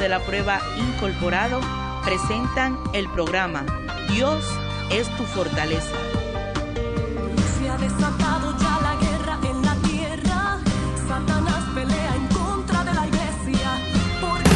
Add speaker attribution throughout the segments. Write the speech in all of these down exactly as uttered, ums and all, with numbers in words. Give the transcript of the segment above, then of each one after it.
Speaker 1: de la Prueba Incorporado presentan el programa Dios es tu fortaleza.
Speaker 2: Se ha desatado ya la guerra en la tierra. Satanás pelea en contra de la iglesia. Por eso...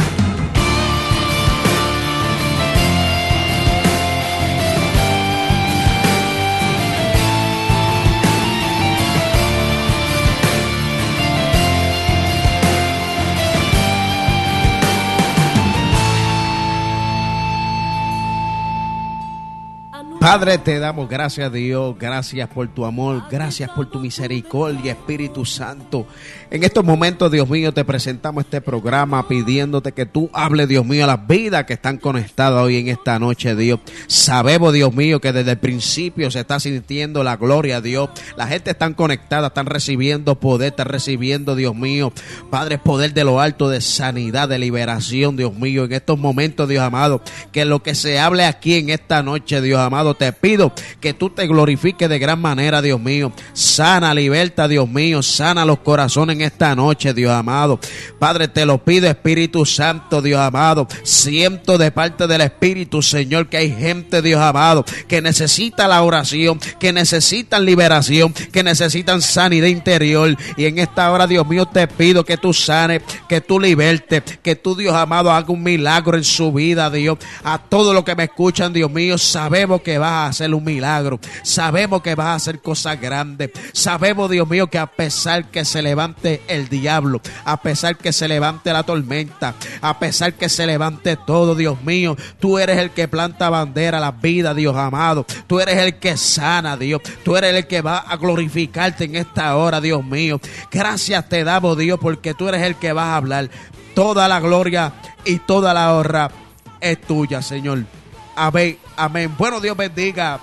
Speaker 3: Padre, te damos gracias, Dios, gracias por tu amor, gracias por tu misericordia, Espíritu Santo. En estos momentos, Dios mío, te presentamos este programa pidiéndote que tú hables, Dios mío, a las vidas que están conectadas hoy en esta noche, Dios. Sabemos, Dios mío, que desde el principio se está sintiendo la gloria, Dios. La gente está conectada, están recibiendo poder, están recibiendo, Dios mío, Padre, poder de lo alto, de sanidad, de liberación, Dios mío. En estos momentos, Dios amado, que lo que se hable aquí en esta noche, Dios amado, te pido que tú te glorifiques de gran manera, Dios mío. Sana, liberta, Dios mío. Sana los corazones en esta noche, Dios amado. Padre, te lo pido, Espíritu Santo, Dios amado. Siento de parte del Espíritu, Señor, que hay gente, Dios amado, que necesita la oración, que necesitan liberación, que necesitan sanidad interior. Y en esta hora, Dios mío, te pido que tú sanes, que tú libertes, que tú, Dios amado, haga un milagro en su vida, Dios. A todos los que me escuchan, Dios mío, sabemos que vas a hacer un milagro, sabemos que vas a hacer cosas grandes, sabemos, Dios mío, que a pesar que se levante el diablo, a pesar que se levante la tormenta, a pesar que se levante todo, Dios mío, tú eres el que planta bandera a la vida, Dios amado, tú eres el que sana, Dios, tú eres el que va a glorificarte en esta hora, Dios mío. Gracias te damos, Dios, porque tú eres el que vas a hablar. Toda la gloria y toda la honra es tuya, Señor. Amén, amén. Bueno, Dios bendiga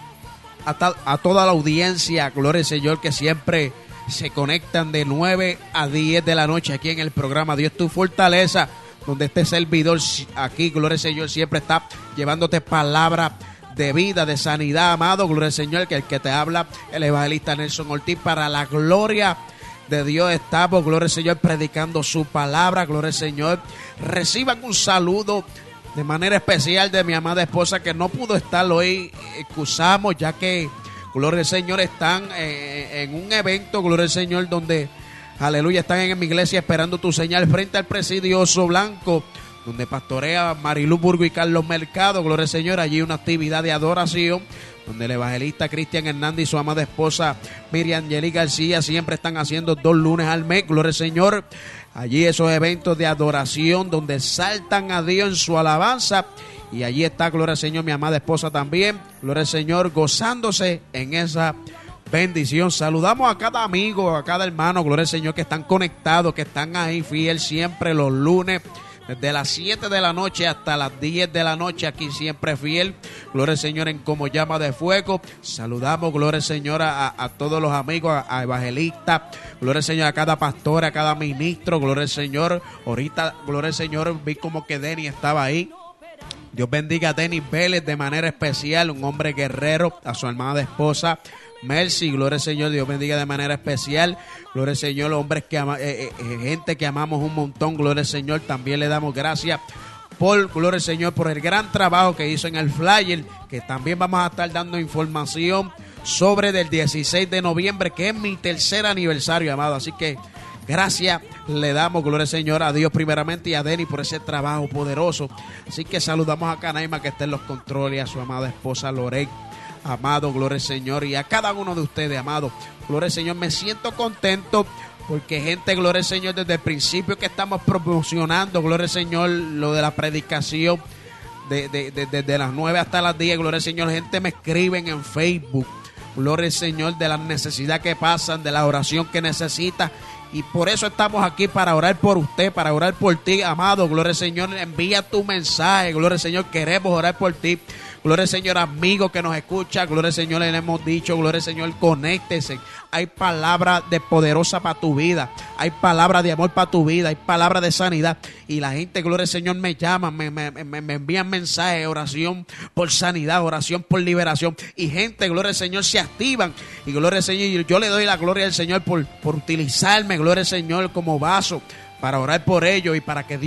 Speaker 3: a, ta, a toda la audiencia, gloria al Señor, que siempre se conectan de nueve a diez de la noche aquí en el programa Dios tu fortaleza, donde este servidor aquí, gloria al Señor, siempre está llevándote palabra de vida, de sanidad, amado, gloria al Señor, que el que te habla, el evangelista Nelson Ortiz, para la gloria de Dios estamos, gloria al Señor, predicando su palabra, gloria al Señor. Reciban un saludo de manera especial de mi amada esposa, que no pudo estar hoy, excusamos, ya que, gloria al Señor, están eh, en un evento, gloria al Señor, donde, aleluya, están en mi iglesia esperando tu señal frente al presidio Oso Blanco, donde pastorea Marilu Burgo y Carlos Mercado, gloria al Señor. Allí una actividad de adoración, donde el evangelista Cristian Hernández y su amada esposa Miriam Yeli García siempre están haciendo dos lunes al mes, gloria al Señor. Allí esos eventos de adoración donde saltan a Dios en su alabanza. Y allí está, gloria al Señor, mi amada esposa también, gloria al Señor, gozándose en esa bendición. Saludamos a cada amigo, a cada hermano, gloria al Señor, que están conectados, que están ahí fiel siempre los lunes, desde las siete de la noche hasta las diez de la noche, aquí siempre fiel, gloria al Señor, en Como Llama de Fuego. Saludamos, gloria al Señor, a, a todos los amigos, a, a evangelistas, gloria al Señor, a cada pastor, a cada ministro, gloria al Señor. Ahorita, gloria al Señor, vi como que Denny estaba ahí. Dios bendiga a Denny Vélez de manera especial, un hombre guerrero, a su amada esposa Mercy, gloria al Señor, Dios bendiga de manera especial, gloria al Señor, hombres que ama, eh, eh, gente que amamos un montón, gloria al Señor. También le damos gracias por, gloria al Señor, por el gran trabajo que hizo en el flyer, que también vamos a estar dando información sobre del dieciséis de noviembre, que es mi tercer aniversario, amado, así que gracias le damos, gloria al Señor, a Dios primeramente y a Denny por ese trabajo poderoso. Así que saludamos a Canaima, que está en los controles, y a su amada esposa Loret, amado, gloria al Señor, y a cada uno de ustedes, amado, gloria al Señor. Me siento contento porque gente, gloria al Señor, desde el principio que estamos promocionando, gloria al Señor, lo de la predicación de, de, de, de, de las nueve hasta las diez, gloria al Señor, gente me escriben en Facebook, gloria al Señor, de la necesidad que pasan, de la oración que necesita. Y por eso estamos aquí, para orar por usted, para orar por ti, amado, gloria al Señor. Envía tu mensaje, gloria al Señor, queremos orar por ti. Gloria al Señor, amigo que nos escucha, gloria al Señor, le hemos dicho, gloria al Señor, conéctese. Hay palabra de poderosa para tu vida, hay palabra de amor para tu vida, hay palabra de sanidad. Y la gente, gloria al Señor, me llama, me, me, me, me envían mensajes, oración por sanidad, oración por liberación. Y gente, gloria al Señor, se activan. Y gloria al Señor, yo le doy la gloria al Señor por, por utilizarme, gloria al Señor, como vaso para orar por ellos y para que Dios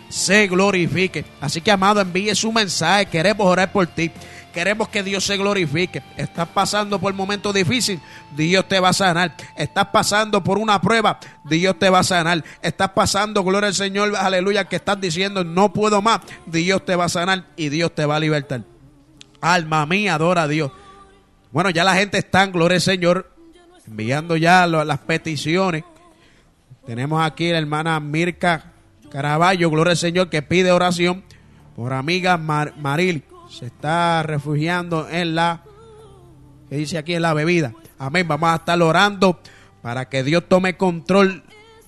Speaker 3: se glorifique. Así que, amado, envíe su mensaje. Queremos orar por ti. Queremos que Dios se glorifique. Estás pasando por un momento difícil, Dios te va a sanar. Estás pasando por una prueba, Dios te va a sanar. Estás pasando, gloria al Señor, aleluya, que estás diciendo no puedo más, Dios te va a sanar y Dios te va a libertar. Alma mía, adora a Dios. Bueno, ya la gente está, gloria al Señor, enviando ya las peticiones. Tenemos aquí la hermana Mirka Caraballo, gloria al Señor, que pide oración por amiga Mar Maril. Se está refugiando en la, que dice aquí, en la bebida. Amén. Vamos a estar orando para que Dios tome control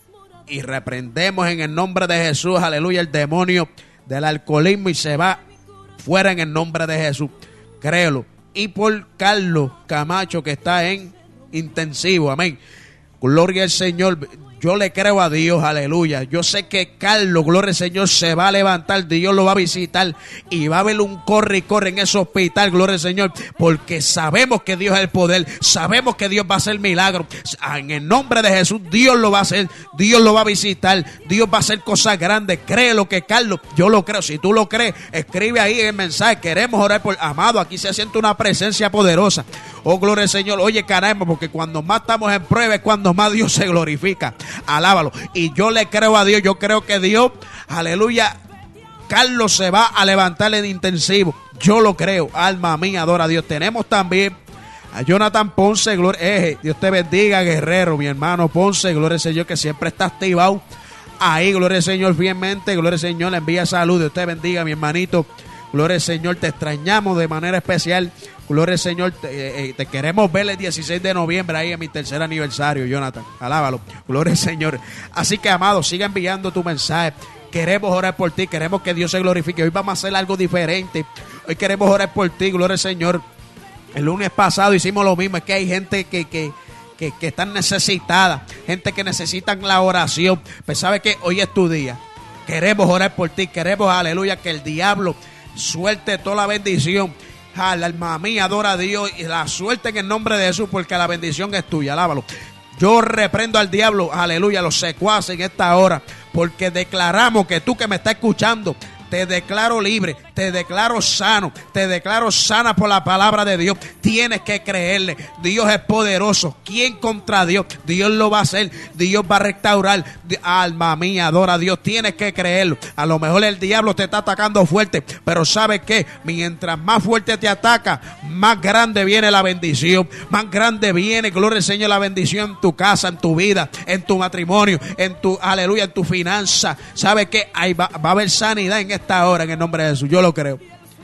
Speaker 3: y reprendemos en el nombre de Jesús, aleluya, el demonio del alcoholismo y se va fuera en el nombre de Jesús. Créelo. Y por Carlos Camacho, que está en intensivo. Amén. Gloria al Señor. Yo le creo a Dios, aleluya. Yo sé que Carlos, gloria al Señor, se va a levantar, Dios lo va a visitar y va a haber un corre y corre en ese hospital, gloria al Señor, porque sabemos que Dios es el poder, sabemos que Dios va a hacer milagros. En el nombre de Jesús, Dios lo va a hacer, Dios lo va a visitar, Dios va a hacer cosas grandes. Créelo que Carlos, yo lo creo. Si tú lo crees, escribe ahí en el mensaje. Queremos orar por amado. Aquí se siente una presencia poderosa. Oh, gloria al Señor. Oye, caramba, porque cuando más estamos en prueba es cuando más Dios se glorifica. Alábalo. Y yo le creo a Dios. Yo creo que Dios, aleluya, Carlos se va a levantar en intensivo. Yo lo creo. Alma mía, adora a Dios. Tenemos también a Jonathan Ponce. Gloria, eh, Dios te bendiga, guerrero, mi hermano Ponce. Gloria al Señor, que siempre está activado ahí. Gloria al Señor, fielmente. Gloria al Señor, le envía salud. Dios te bendiga, mi hermanito. Gloria al Señor, te extrañamos de manera especial. Gloria al Señor, te, eh, te queremos ver el dieciséis de noviembre ahí en mi tercer aniversario, Jonathan. Alábalo. Gloria al Señor. Así que, amado, siga enviando tu mensaje. Queremos orar por ti, queremos que Dios se glorifique. Hoy vamos a hacer algo diferente. Hoy queremos orar por ti, gloria al Señor. El lunes pasado hicimos lo mismo. Es que hay gente que, que, que, que están necesitada, gente que necesitan la oración. Pues sabe que hoy es tu día. Queremos orar por ti, queremos, aleluya, que el diablo suelte toda la bendición. La alma mía adora a Dios y la suelte en el nombre de Jesús, porque la bendición es tuya. Alábalo. Yo reprendo al diablo, aleluya, los secuaces en esta hora, porque declaramos que tú que me estás escuchando, te declaro libre, te declaro sano, te declaro sana por la palabra de Dios. Tienes que creerle. Dios es poderoso. ¿Quién contra Dios? Dios lo va a hacer. Dios va a restaurar. Alma mía, adora a Dios. Tienes que creerlo. A lo mejor el diablo te está atacando fuerte, pero ¿sabes qué? Mientras más fuerte te ataca, más grande viene la bendición. Más grande viene, gloria al Señor, la bendición en tu casa, en tu vida, en tu matrimonio, en tu, aleluya, en tu finanza. ¿Sabes qué? Ahí va, va a haber sanidad en esta hora en el nombre de Jesús. Yo lo creo.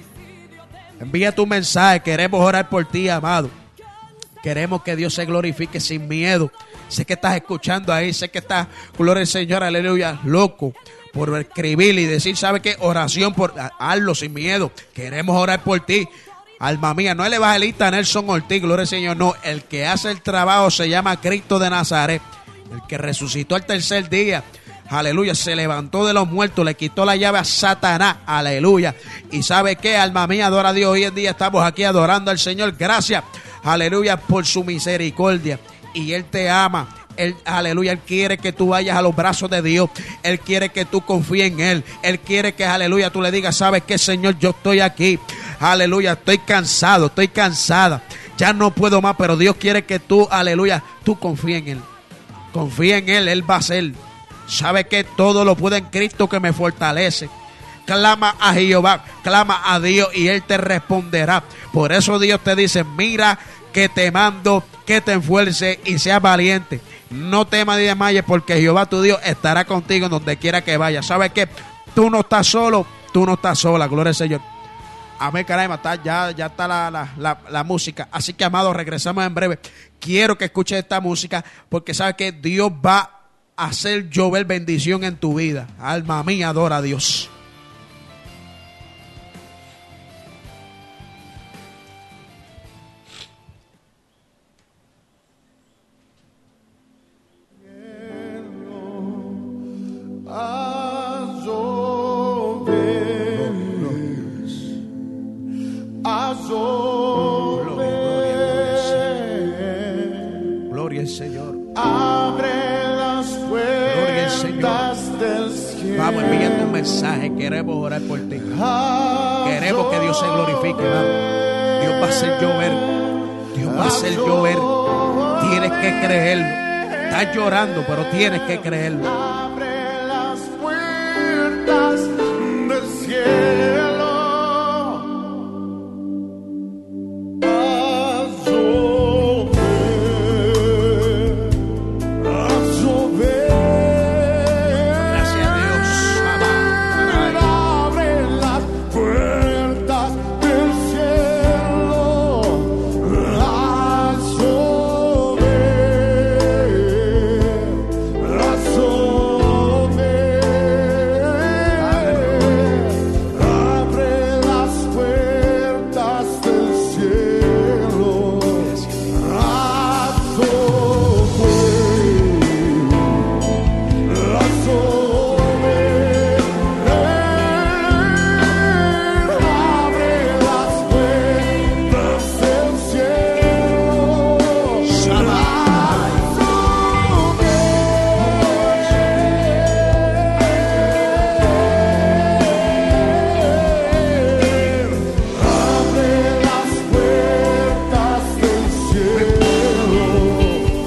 Speaker 3: Envía tu mensaje. Queremos orar por ti, amado. Queremos que Dios se glorifique sin miedo. Sé que estás escuchando ahí, sé que estás, gloria al Señor, aleluya, loco por escribir y decir, ¿sabe qué? Oración, por hazlo sin miedo. Queremos orar por ti. Alma mía, no el evangelista Nelson Ortiz, gloria al Señor, no. El que hace el trabajo se llama Cristo de Nazaret, el que resucitó al tercer día. Aleluya, se levantó de los muertos, le quitó la llave a Satanás, aleluya. Y ¿sabe qué? Alma mía, adora a Dios. Hoy en día estamos aquí adorando al Señor. Gracias, aleluya, por su misericordia. Y Él te ama. Él, aleluya, Él quiere que tú vayas a los brazos de Dios. Él quiere que tú confíes en Él. Él quiere que, aleluya, tú le digas, ¿sabes qué, Señor? Yo estoy aquí. Aleluya, estoy cansado, estoy cansada. Ya no puedo más, pero Dios quiere que tú, aleluya, tú confíes en Él. Confía en Él, Él va a hacer. Sabe que todo lo puede en Cristo que me fortalece. Clama a Jehová, clama a Dios y Él te responderá. Por eso Dios te dice, mira que te mando, que te enfuerce y seas valiente. No temas ni desmayes, porque Jehová tu Dios estará contigo en donde quiera que vayas. ¿Sabes qué? Tú no estás solo, tú no estás sola, gloria al Señor. Amén, caramba, está, ya, ya está la, la, la, la música. Así que, amados, regresamos en breve. Quiero que escuches esta música, porque sabes que Dios va a hacer llover bendición en tu vida. Alma mía, adora a Dios. Gloria al Señor.
Speaker 4: Abre las puertas del cielo.
Speaker 3: Vamos, envía tu mensaje. Queremos orar por ti. Queremos que Dios se glorifique, hermano. Dios va a hacer llover. Dios va a hacer llover. Tienes que creerlo. Estás llorando, pero tienes que creerlo.
Speaker 4: Abre las puertas del cielo. Haz llover, haz llover.
Speaker 3: Gracias a Dios.
Speaker 4: Abre las puertas del cielo. Haz llover, haz llover. Abre las puertas del cielo. Haz llover, haz llover. Abre las puertas del cielo. Abre las puertas del cielo.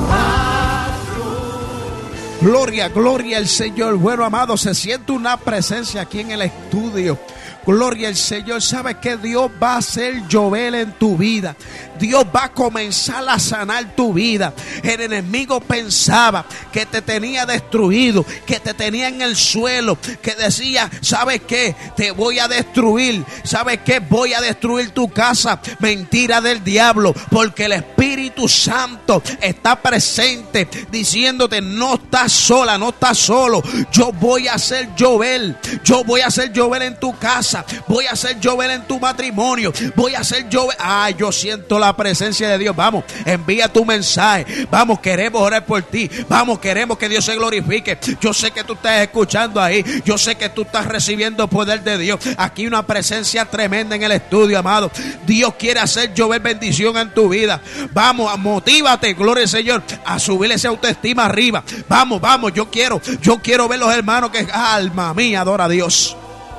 Speaker 3: Gloria, gloria al Señor. Bueno, amado, se siente una presencia aquí en el estudio. Gloria al Señor. ¿Sabes que Dios va a hacer llover en tu vida? Dios va a comenzar a sanar tu vida. El enemigo pensaba que te tenía destruido, que te tenía en el suelo, que decía, ¿sabes qué? Te voy a destruir. ¿Sabes qué? Voy a destruir tu casa. Mentira del diablo, porque el Espíritu Santo está presente diciéndote, no estás sola, no estás solo. Yo voy a hacer llover. Yo voy a hacer llover en tu casa. Voy a hacer llover en tu matrimonio. Voy a hacer llover. Ay, yo siento la presencia de Dios. Vamos, envía tu mensaje. Vamos, queremos orar por ti. Vamos, queremos que Dios se glorifique. Yo sé que tú estás escuchando ahí. Yo sé que tú estás recibiendo poder de Dios. Aquí una presencia tremenda en el estudio, amado. Dios quiere hacer llover bendición en tu vida. Vamos, motívate, gloria al Señor, a subir esa autoestima arriba. Vamos, vamos, yo quiero, yo quiero ver los hermanos que, alma mía, adora a Dios.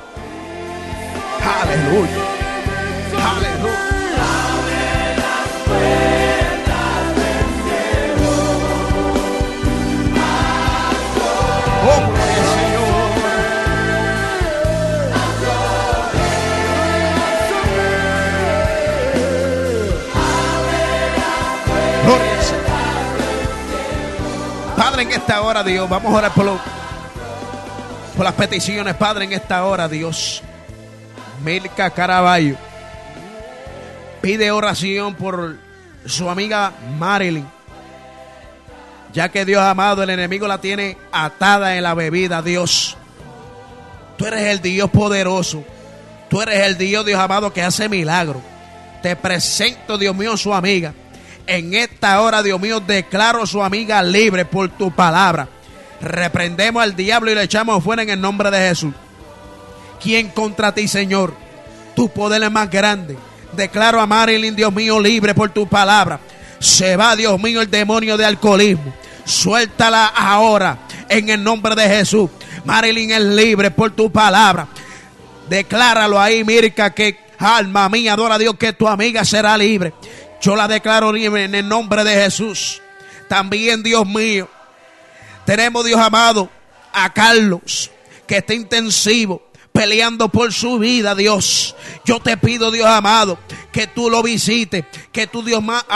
Speaker 3: Aleluya. Aleluya. Oh, gloria al Señor. Gloria al Señor. Padre, en esta hora, Dios, vamos a orar por, lo, por las peticiones, Padre, en esta hora, Dios. Milka Caraballo pide oración por su amiga Marilyn, ya que Dios amado, el enemigo la tiene atada en la bebida. Dios, tú eres el Dios poderoso, tú eres el Dios, Dios amado, que hace milagros. Te presento, Dios mío, su amiga. En esta hora, Dios mío, declaro su amiga libre por tu palabra. Reprendemos al diablo y le echamos fuera en el nombre de Jesús. ¿Quién contra ti, Señor? Tu poder es más grande. Declaro a Marilyn, Dios mío, libre por tu palabra. Se va, Dios mío, el demonio de alcoholismo. Suéltala ahora en el nombre de Jesús. Marilyn es libre por tu palabra. Decláralo ahí, Mirka, que alma mía, adora a Dios, que tu amiga será libre. Yo la declaro libre en el nombre de Jesús. También, Dios mío, tenemos, Dios amado, a Carlos, que está intensivo, peleando por su vida, Dios. Yo te pido, Dios amado, que tú lo visites, que tú, Dios más,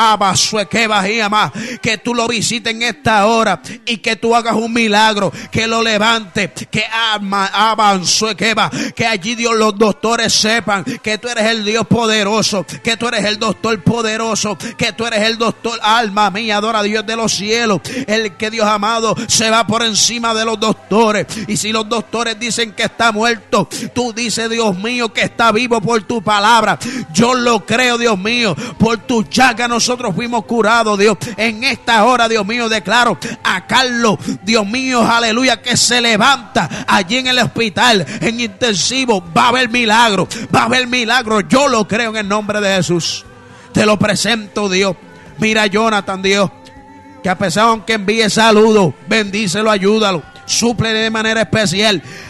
Speaker 3: que tú lo visites en esta hora y que tú hagas un milagro, que lo levante, que avanzó, que va, que allí, Dios, los doctores sepan que tú eres el Dios poderoso, que tú eres el doctor poderoso, que tú eres el doctor, alma mía, adora a Dios de los cielos, el que, Dios amado, se va por encima de los doctores. Y si los doctores dicen que está muerto, tú dices, Dios mío, que está vivo por tu palabra. Yo lo creo, Dios mío, por tu llaga nosotros fuimos curados, Dios. En esta hora, Dios mío, declaro a Carlos, Dios mío, aleluya, que se levanta allí en el hospital, en intensivo. Va a haber milagro, va a haber milagro. Yo lo creo en el nombre de Jesús. Te lo presento, Dios. Mira, Jonathan, Dios, que a pesar aunque envíe saludos, bendícelo, ayúdalo, súplele de manera especial.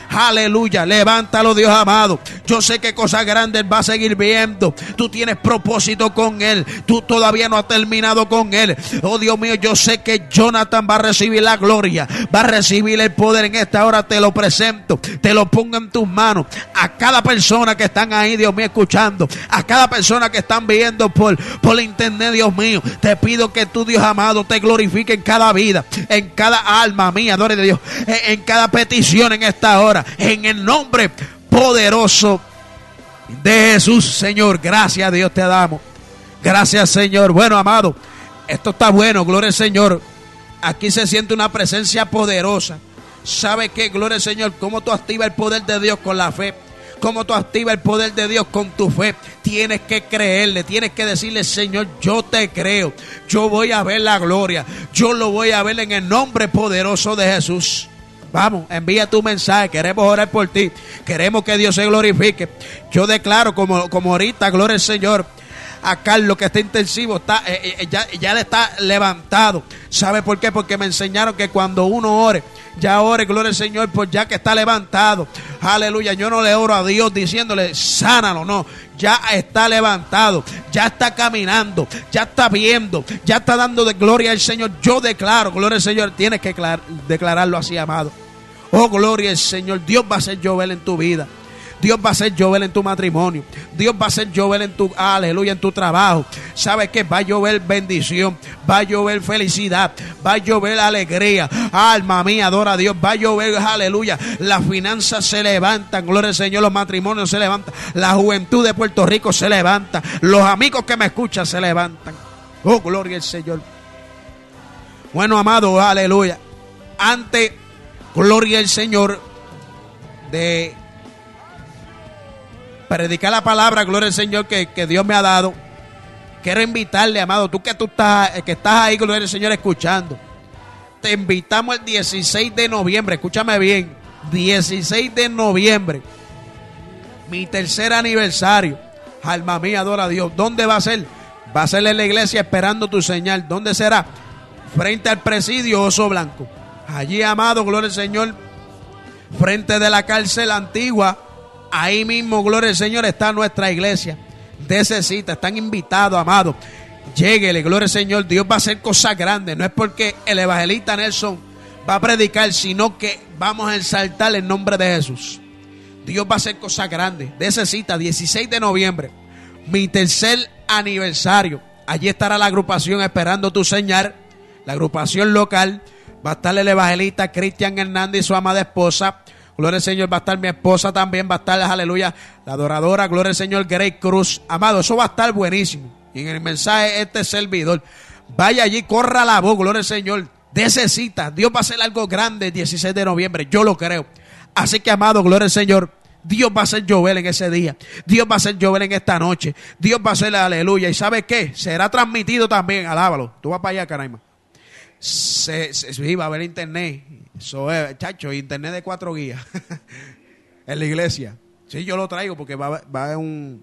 Speaker 3: Aleluya, levántalo, Dios amado. Yo sé que cosas grandes va a seguir viendo. Tú tienes propósito con él. Tú todavía no has terminado con él. Oh Dios mío, yo sé que Jonathan va a recibir la gloria, va a recibir el poder. En esta hora te lo presento, te lo pongo en tus manos. A cada persona que están ahí, Dios mío, escuchando, a cada persona que están viendo por, por internet, Dios mío, te pido que tú, Dios amado, te glorifique en cada vida, en cada alma mía, adore de Dios, en, en cada petición en esta hora, en el nombre poderoso de Jesús, Señor. Gracias a Dios te damos. Gracias, Señor. Bueno, amado, esto está bueno, gloria al Señor. Aquí se siente una presencia poderosa. ¿Sabe qué? Gloria al Señor. ¿Cómo tú activas el poder de Dios con la fe? ¿Cómo tú activas el poder de Dios con tu fe? Tienes que creerle, tienes que decirle: Señor, yo te creo, yo voy a ver la gloria, yo lo voy a ver en el nombre poderoso de Jesús. Vamos, envía tu mensaje, queremos orar por ti, queremos que Dios se glorifique. Yo declaro, como, como ahorita, gloria al Señor, a Carlos que está intensivo, está, eh, eh, ya, ya le está levantado. ¿Sabe por qué? Porque me enseñaron que cuando uno ore, ya ore, gloria al Señor, pues ya que está levantado. Aleluya, yo no le oro a Dios diciéndole sánalo, no. Ya está levantado, ya está caminando, ya está viendo, ya está dando de gloria al Señor. Yo declaro, gloria al Señor, tienes que declararlo así, amado. Oh, gloria al Señor, Dios va a hacer llover en tu vida. Dios va a hacer llover en tu matrimonio. Dios va a hacer llover en tu, aleluya, en tu trabajo. ¿Sabes qué? Va a llover bendición. Va a llover felicidad. Va a llover alegría. Alma mía, adora a Dios. Va a llover, aleluya. Las finanzas se levantan. Gloria al Señor. Los matrimonios se levantan. La juventud de Puerto Rico se levanta. Los amigos que me escuchan se levantan. Oh, gloria al Señor. Bueno, amado, aleluya. Antes, gloria al Señor, de predicar la palabra, gloria al Señor, que, que Dios me ha dado. Quiero invitarle, amado, tú que tú estás, que estás ahí, gloria al Señor, escuchando. Te invitamos el dieciséis de noviembre, escúchame bien, dieciséis de noviembre, mi tercer aniversario. Alma mía, adora a Dios. ¿Dónde va a ser? Va a ser en la iglesia Esperando Tu Señal. ¿Dónde será? Frente al presidio Oso Blanco. Allí, amado, gloria al Señor, frente de la cárcel antigua. Ahí mismo, gloria al Señor, está nuestra iglesia. Dese cita, están invitados, amados. Lléguele, gloria al Señor. Dios va a hacer cosas grandes. No es porque el evangelista Nelson va a predicar, sino que vamos a exaltar el nombre de Jesús. Dios va a hacer cosas grandes. Dese cita, dieciséis de noviembre, mi tercer aniversario. Allí estará la agrupación Esperando Tu Señal, la agrupación local. Va a estar el evangelista Cristian Hernández y su amada esposa. Gloria al Señor, va a estar mi esposa también, va a estar, aleluya, la adoradora, gloria al Señor, Grace Cruz. Amado, eso va a estar buenísimo. Y en el mensaje, este servidor, vaya allí, corra la voz, gloria al Señor, dese cita. Dios va a hacer algo grande el dieciséis de noviembre, yo lo creo. Así que, amado, gloria al Señor, Dios va a hacer llover en ese día. Dios va a hacer llover en esta noche. Dios va a hacer aleluya. ¿Y sabe qué? Será transmitido también, alábalo. Tú vas para allá, Caraima. Se, se, sí, va a haber internet. Eso es, chacho, internet de cuatro guías en la iglesia. Sí, yo lo traigo porque va, va a un,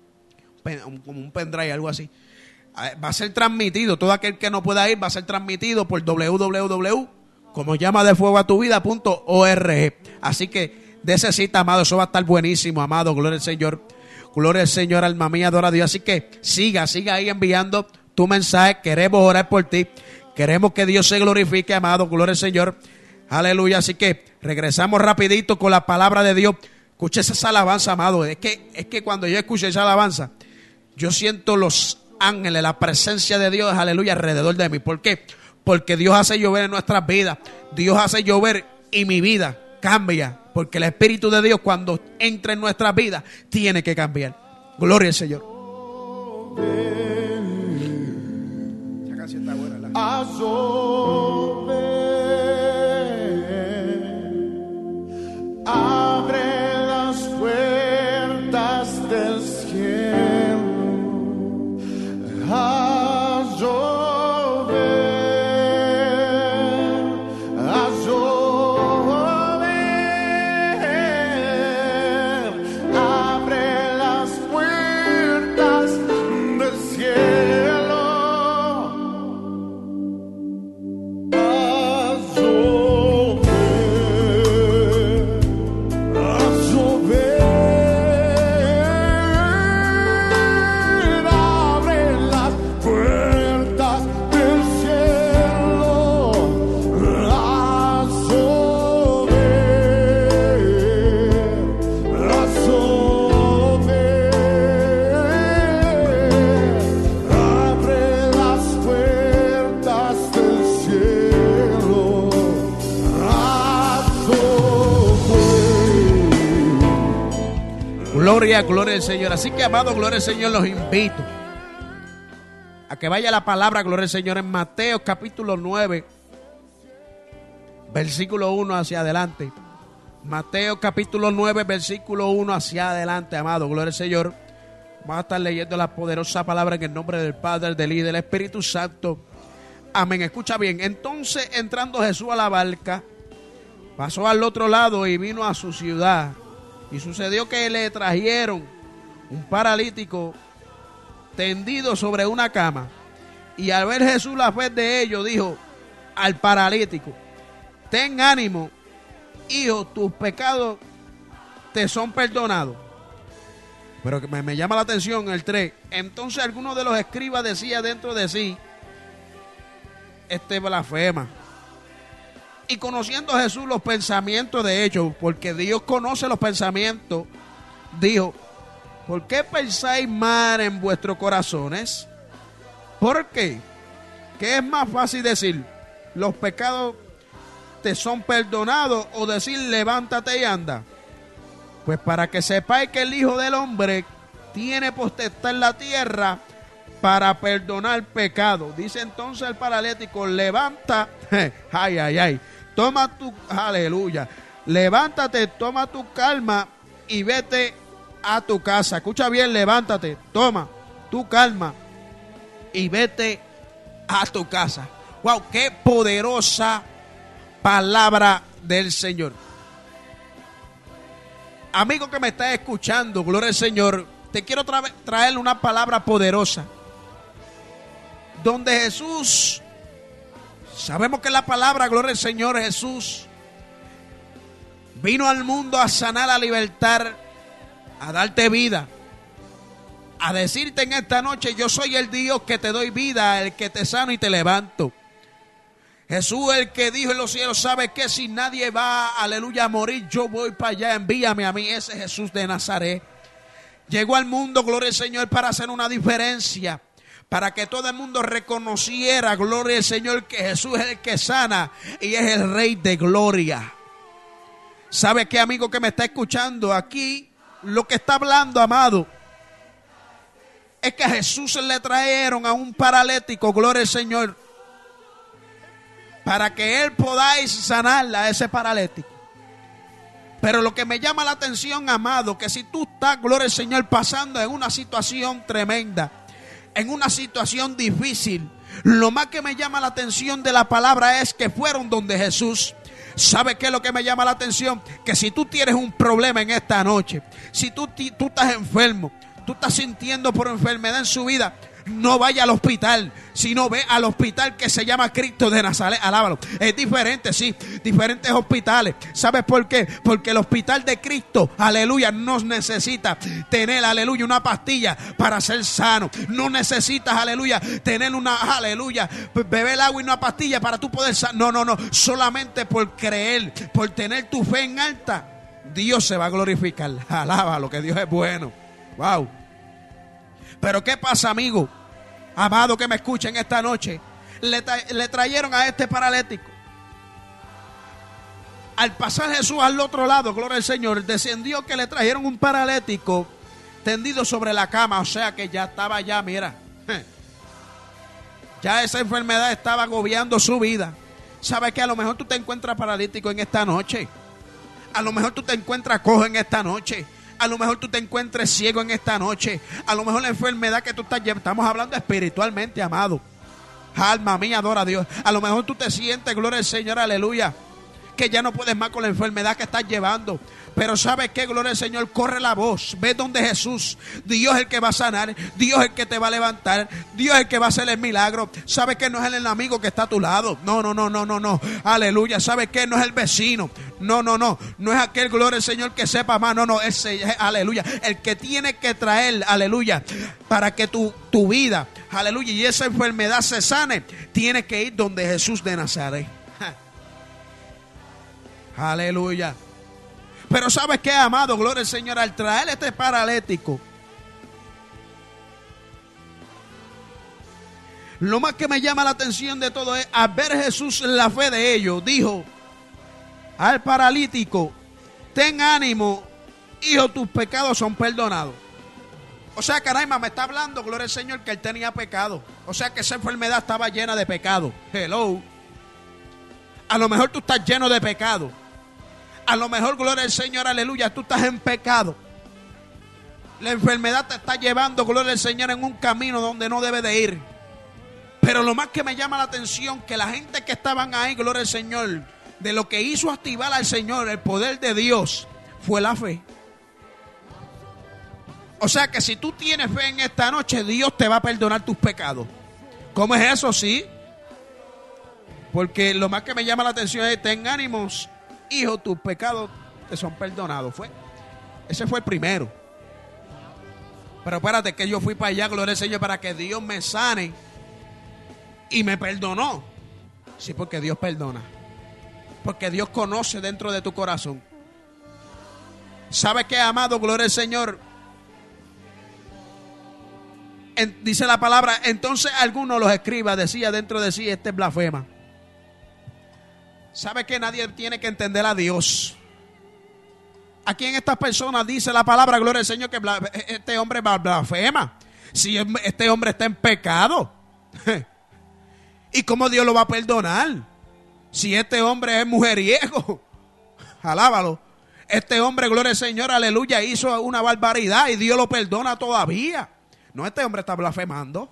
Speaker 3: un como un pendrive, algo así. Va a ser transmitido. Todo aquel que no pueda ir va a ser transmitido por doble u doble u doble u punto como llama de fuego a tu vida punto org. Así que de ese cita, amado, eso va a estar buenísimo, amado. Gloria al Señor. Gloria al Señor, alma mía, adora a Dios. Así que siga, siga ahí enviando tu mensaje. Queremos orar por ti. Queremos que Dios se glorifique, amado. Gloria al Señor. Aleluya. Así que regresamos rapidito con la palabra de Dios. Escuche esa alabanza, amado. Es que, es que cuando yo escucho esa alabanza, yo siento los ángeles, la presencia de Dios, aleluya, alrededor de mí. ¿Por qué? Porque Dios hace llover en nuestras vidas. Dios hace llover y mi vida cambia. Porque el Espíritu de Dios, cuando entra en nuestras vidas, tiene que cambiar. Gloria al Señor. Esa canción está buena, ¿verdad?
Speaker 4: A llover, abre las puertas del cielo. A llover, a llover, abre las puertas del cielo.
Speaker 3: Gloria, gloria al Señor. Así que, amado, gloria al Señor, los invito a que vaya la palabra, gloria al Señor, en Mateo capítulo nueve, versículo uno hacia adelante. Mateo capítulo nueve, versículo uno hacia adelante, amado, gloria al Señor. Vamos a estar leyendo la poderosa palabra en el nombre del Padre, del Hijo y del Espíritu Santo. Amén. Escucha bien. Entonces, entrando Jesús a la barca, pasó al otro lado y vino a su ciudad. Y sucedió que le trajeron un paralítico tendido sobre una cama. Y al ver Jesús la fe de ellos, dijo al paralítico: ten ánimo, hijo, tus pecados te son perdonados. Pero que me, me llama la atención el tres. Entonces alguno de los escribas decía dentro de sí: este blasfema. Y conociendo a Jesús los pensamientos de ellos, porque Dios conoce los pensamientos, dijo: ¿por qué pensáis mal en vuestros corazones? ¿Por qué? ¿Qué es más fácil decir: los pecados te son perdonados, o decir: levántate y anda? Pues para que sepáis que el Hijo del Hombre tiene potestad en la tierra para perdonar pecados. Dice entonces el paralítico: levanta, ay, ay, ay, toma tu, aleluya, levántate, toma tu calma y vete a tu casa. Escucha bien, levántate, toma tu calma y vete a tu casa. Wow, qué poderosa palabra del Señor. Amigo que me estás escuchando, gloria al Señor, te quiero tra- traer una palabra poderosa, donde Jesús, sabemos que la palabra, gloria al Señor, Jesús vino al mundo a sanar, a libertar, a darte vida, a decirte en esta noche: yo soy el Dios que te doy vida, el que te sano y te levanto. Jesús, el que dijo en los cielos: sabe que si nadie va, aleluya, a morir, yo voy para allá, envíame a mí. Ese Jesús de Nazaret llegó al mundo, gloria al Señor, para hacer una diferencia, para que todo el mundo reconociera, gloria al Señor, que Jesús es el que sana y es el Rey de gloria. ¿Sabe qué, amigo que me está escuchando? Aquí lo que está hablando, amado, es que a Jesús le trajeron a un paralítico, gloria al Señor, para que él podáis sanarla a ese paralítico. Pero lo que me llama la atención, amado, que si tú estás, gloria al Señor, pasando en una situación tremenda, en una situación difícil, lo más que me llama la atención de la palabra es que fueron donde Jesús. ¿Sabe qué es lo que me llama la atención? Que si tú tienes un problema en esta noche, si tú, tú estás enfermo, tú estás sintiendo por enfermedad en su vida, no vaya al hospital, sino ve al hospital que se llama Cristo de Nazaret. Alábalo. Es diferente, sí, diferentes hospitales. ¿Sabes por qué? Porque el hospital de Cristo, aleluya, no necesita tener, aleluya, una pastilla para ser sano. No necesitas, aleluya, tener una, aleluya, beber agua y una pastilla para tú poder sanar. No, no, no. Solamente por creer, por tener tu fe en alta, Dios se va a glorificar. Alábalo, que Dios es bueno. Wow. Pero ¿qué pasa, amigo? Amado que me escuchen esta noche, le, tra- le trajeron a este paralítico. Al pasar Jesús al otro lado, gloria al Señor, descendió que le trajeron un paralítico tendido sobre la cama. O sea que ya estaba ya, mira, ya esa enfermedad estaba agobiando su vida. ¿Sabes que a lo mejor tú te encuentras paralítico en esta noche? A lo mejor tú te encuentras cojo en esta noche. A lo mejor tú te encuentres ciego en esta noche. A lo mejor la enfermedad que tú estás llevando, estamos hablando espiritualmente, amado. Alma mía, adora a Dios. A lo mejor tú te sientes, gloria al Señor, aleluya, que ya no puedes más con la enfermedad que estás llevando. Pero ¿sabes qué? Gloria al Señor, corre la voz. Ve donde Jesús. Dios es el que va a sanar. Dios es el que te va a levantar. Dios es el que va a hacer el milagro. ¿Sabes qué? No es el amigo que está a tu lado. No, no, no, no, no, no. Aleluya. ¿Sabes qué? No es el vecino. No, no, no. No es aquel, gloria al Señor, que sepa más. No, no. Ese es, aleluya, el que tiene que traer, aleluya, para que tu, tu vida, aleluya, y esa enfermedad se sane, tiene que ir donde Jesús de Nazaret. Aleluya. Pero ¿sabes qué, amado? Gloria al Señor, al traer este paralítico, lo más que me llama la atención de todo es, al ver Jesús la fe de ellos, dijo al paralítico: ten ánimo, hijo, tus pecados son perdonados. O sea que Anaima me está hablando, gloria al Señor, que él tenía pecado. O sea que esa enfermedad estaba llena de pecado. Hello. A lo mejor tú estás lleno de pecado. A lo mejor, gloria al Señor, aleluya, tú estás en pecado. La enfermedad te está llevando, gloria al Señor, en un camino donde no debe de ir. Pero lo más que me llama la atención, que la gente que estaban ahí, gloria al Señor, de lo que hizo activar al Señor, el poder de Dios, fue la fe. O sea que si tú tienes fe en esta noche, Dios te va a perdonar tus pecados. ¿Cómo es eso? Sí. Porque lo más que me llama la atención es: ten ánimos, hijo, tus pecados te son perdonados. Fue, ese fue el primero. Pero espérate, que yo fui para allá, gloria al Señor, para que Dios me sane y me perdonó. Sí, porque Dios perdona. Porque Dios conoce dentro de tu corazón. ¿Sabe qué, amado? Gloria al Señor. En, dice la palabra, entonces alguno los escriba, decía dentro de sí: este es blasfema. ¿Sabe que nadie tiene que entender a Dios? Aquí en estas personas dice la palabra, gloria al Señor, que este hombre blasfema. Si este hombre está en pecado, ¿y cómo Dios lo va a perdonar? Si este hombre es mujeriego, alábalo. Este hombre, gloria al Señor, aleluya, hizo una barbaridad y Dios lo perdona todavía. No, este hombre está blasfemando.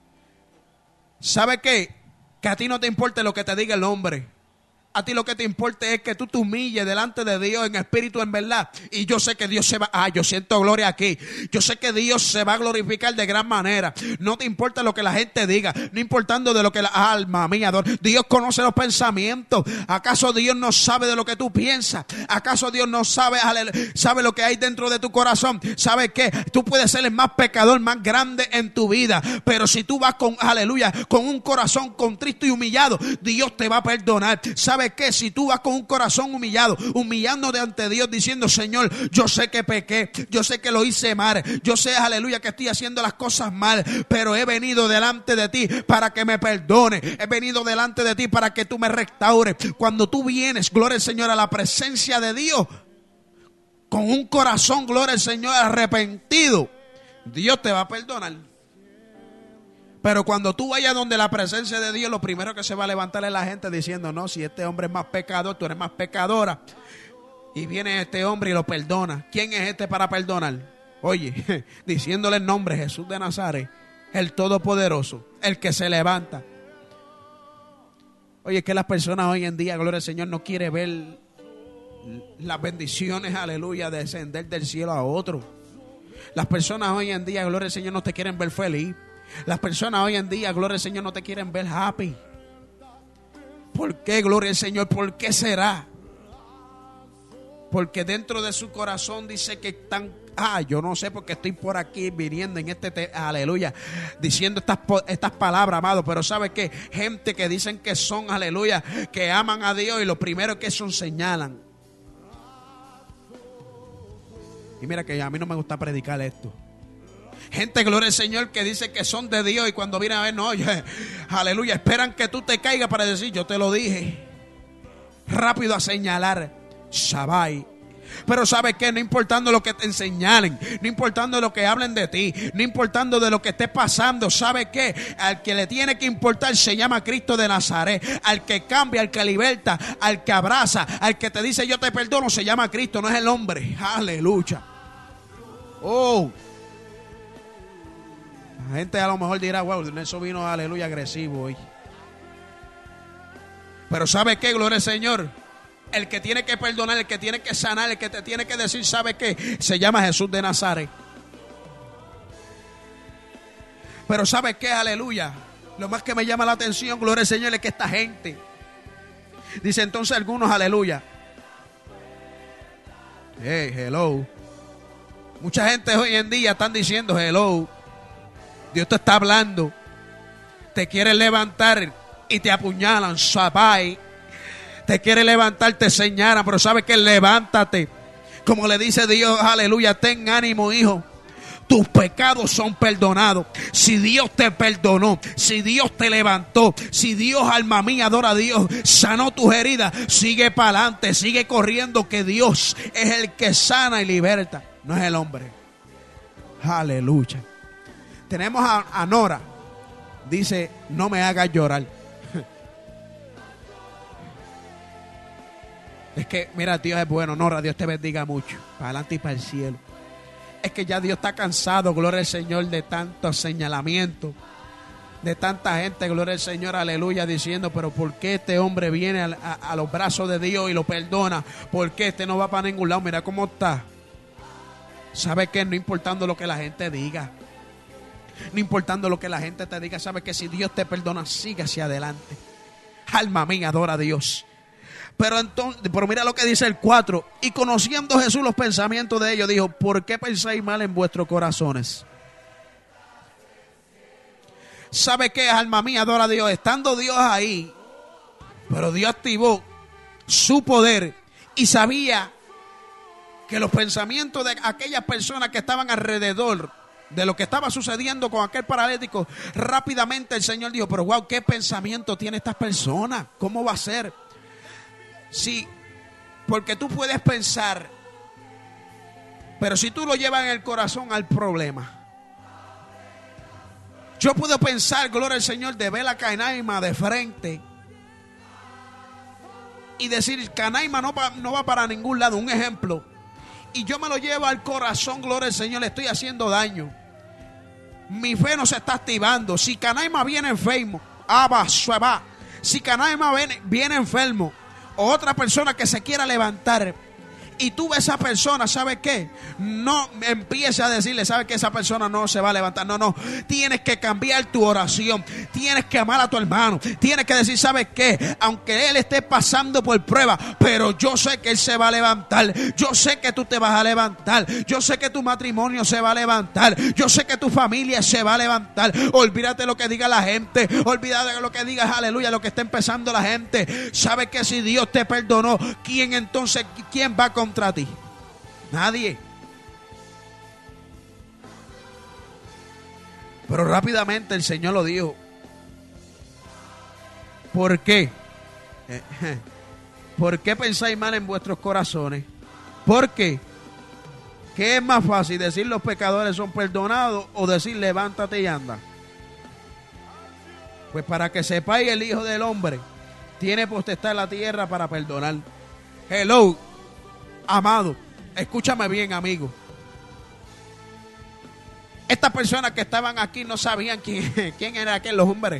Speaker 3: ¿Sabe qué? Que a ti no te importa lo que te diga el hombre. A ti lo que te importa es que tú te humilles delante de Dios en espíritu, en verdad. Y yo sé que Dios se va... Ah, yo siento gloria aquí. Yo sé que Dios se va a glorificar de gran manera. No te importa lo que la gente diga. No importando de lo que la alma mía... Dios conoce los pensamientos. ¿Acaso Dios no sabe de lo que tú piensas? ¿Acaso Dios no sabe, sabe lo que hay dentro de tu corazón? ¿Sabe qué? Tú puedes ser el más pecador, más grande en tu vida. Pero si tú vas con, aleluya, con un corazón contristo y humillado, Dios te va a perdonar. ¿Sabe que si tú vas con un corazón humillado, humillándote ante Dios, diciendo: Señor, yo sé que pequé, yo sé que lo hice mal, yo sé, aleluya, que estoy haciendo las cosas mal, pero he venido delante de ti para que me perdone, he venido delante de ti para que tú me restaures. Cuando tú vienes, gloria al Señor, a la presencia de Dios, con un corazón, gloria al Señor, arrepentido, Dios te va a perdonar. Pero cuando tú vayas donde la presencia de Dios, lo primero que se va a levantar es la gente diciendo: no, si este hombre es más pecador, tú eres más pecadora. Y viene este hombre y lo perdona. ¿Quién es este para perdonar? Oye, diciéndole el nombre: Jesús de Nazaret, el Todopoderoso, el que se levanta. Oye, es que las personas hoy en día, gloria al Señor, no quieren ver las bendiciones, aleluya, descender del cielo a otro. Las personas hoy en día, gloria al Señor, no te quieren ver feliz. Las personas hoy en día, gloria al Señor, no te quieren ver happy. ¿Por qué, gloria al Señor? ¿Por qué será? Porque dentro de su corazón dice que están... Ah, yo no sé porque estoy por aquí viniendo en este... Te, aleluya. Diciendo estas, estas palabras, amado. Pero ¿sabe qué? Gente que dicen que son, aleluya, que aman a Dios y lo primero que son señalan. Y mira que a mí no me gusta predicar esto. Gente, gloria al Señor, que dice que son de Dios y cuando vienen a ver, no, oye, aleluya, esperan que tú te caigas para decir: yo te lo dije. Rápido a señalar, Shabai. Pero ¿sabes qué? No importando lo que te señalen, no importando lo que hablen de ti, no importando de lo que esté pasando, ¿sabe qué? Al que le tiene que importar se llama Cristo de Nazaret. Al que cambia, al que liberta, al que abraza, al que te dice: yo te perdono, se llama Cristo, no es el hombre. Aleluya. Oh. La gente a lo mejor dirá: wow, eso vino, aleluya, agresivo hoy. Pero ¿sabe qué? Gloria al Señor. El que tiene que perdonar, el que tiene que sanar, el que te tiene que decir, ¿sabe qué? Se llama Jesús de Nazaret. Pero ¿sabe qué? Aleluya. Lo más que me llama la atención, gloria al Señor, es que esta gente dice entonces algunos, aleluya. Hey, hello. Mucha gente hoy en día están diciendo: hello. Dios te está hablando, te quiere levantar y te apuñalan, sabai. Te quiere levantar, te señalan, pero sabes que levántate. Como le dice Dios, aleluya, ten ánimo, hijo. tus pecados son perdonados. Si Dios te perdonó, si Dios te levantó, si Dios, alma mía, adora a Dios, sanó tus heridas, sigue para adelante, sigue corriendo, que Dios es el que sana y liberta, no es el hombre. Aleluya. Tenemos a, a Nora, dice, no me hagas llorar. Es que, mira, Dios es bueno. Nora, Dios te bendiga mucho, para adelante y para el cielo. Es que ya Dios está cansado, gloria al Señor, de tantos señalamientos, de tanta gente, gloria al Señor, aleluya, diciendo, pero ¿por qué este hombre viene a, a, a los brazos de Dios y lo perdona? ¿Por qué este no va para ningún lado? Mira cómo está. ¿Sabe qué? No importando lo que la gente diga, no importando lo que la gente te diga, sabe que si Dios te perdona, sigue hacia adelante. Alma mía, adora a Dios. Pero entonces, pero mira lo que dice el cuatro. Y conociendo Jesús los pensamientos de ellos, dijo, ¿por qué pensáis mal en vuestros corazones? ¿Sabe qué, alma mía, adora a Dios? Estando Dios ahí, pero Dios activó su poder y sabía que los pensamientos de aquellas personas que estaban alrededor de lo que estaba sucediendo con aquel paralítico, rápidamente el Señor dijo, pero wow, ¿qué pensamiento tiene estas personas? ¿Cómo va a ser? Sí, porque tú puedes pensar, pero si tú lo llevas en el corazón al problema. Yo puedo pensar, gloria al Señor, de ver a Canaima de frente y decir, Canaima no va, no va para ningún lado, un ejemplo. Y yo me lo llevo al corazón, gloria al Señor, le estoy haciendo daño. Mi fe no se está activando. Si Canaima viene enfermo, aba, sueba. Si Canaima viene, viene enfermo, o otra persona que se quiera levantar, y tú ves a esa persona, ¿sabe qué? No empieces a decirle, ¿sabe qué? Esa persona no se va a levantar. No, no. Tienes que cambiar tu oración. Tienes que amar a tu hermano. Tienes que decir, ¿sabe qué? Aunque él esté pasando por prueba, pero yo sé que él se va a levantar. Yo sé que tú te vas a levantar. Yo sé que tu matrimonio se va a levantar. Yo sé que tu familia se va a levantar. Olvídate lo que diga la gente. Olvídate lo que diga, aleluya, lo que está empezando la gente. ¿Sabe que si Dios te perdonó, quién entonces, quién va a contra ti? Nadie. Pero rápidamente el Señor lo dijo. ¿Por qué? ¿Por qué pensáis mal en vuestros corazones? ¿Por qué? ¿Qué es más fácil, decir los pecadores son perdonados o decir levántate y anda? Pues para que sepáis, el Hijo del Hombre tiene potestad en la tierra para perdonar. Hello, amado, escúchame bien, amigo. Estas personas que estaban aquí no sabían quién, quién era aquel hombre.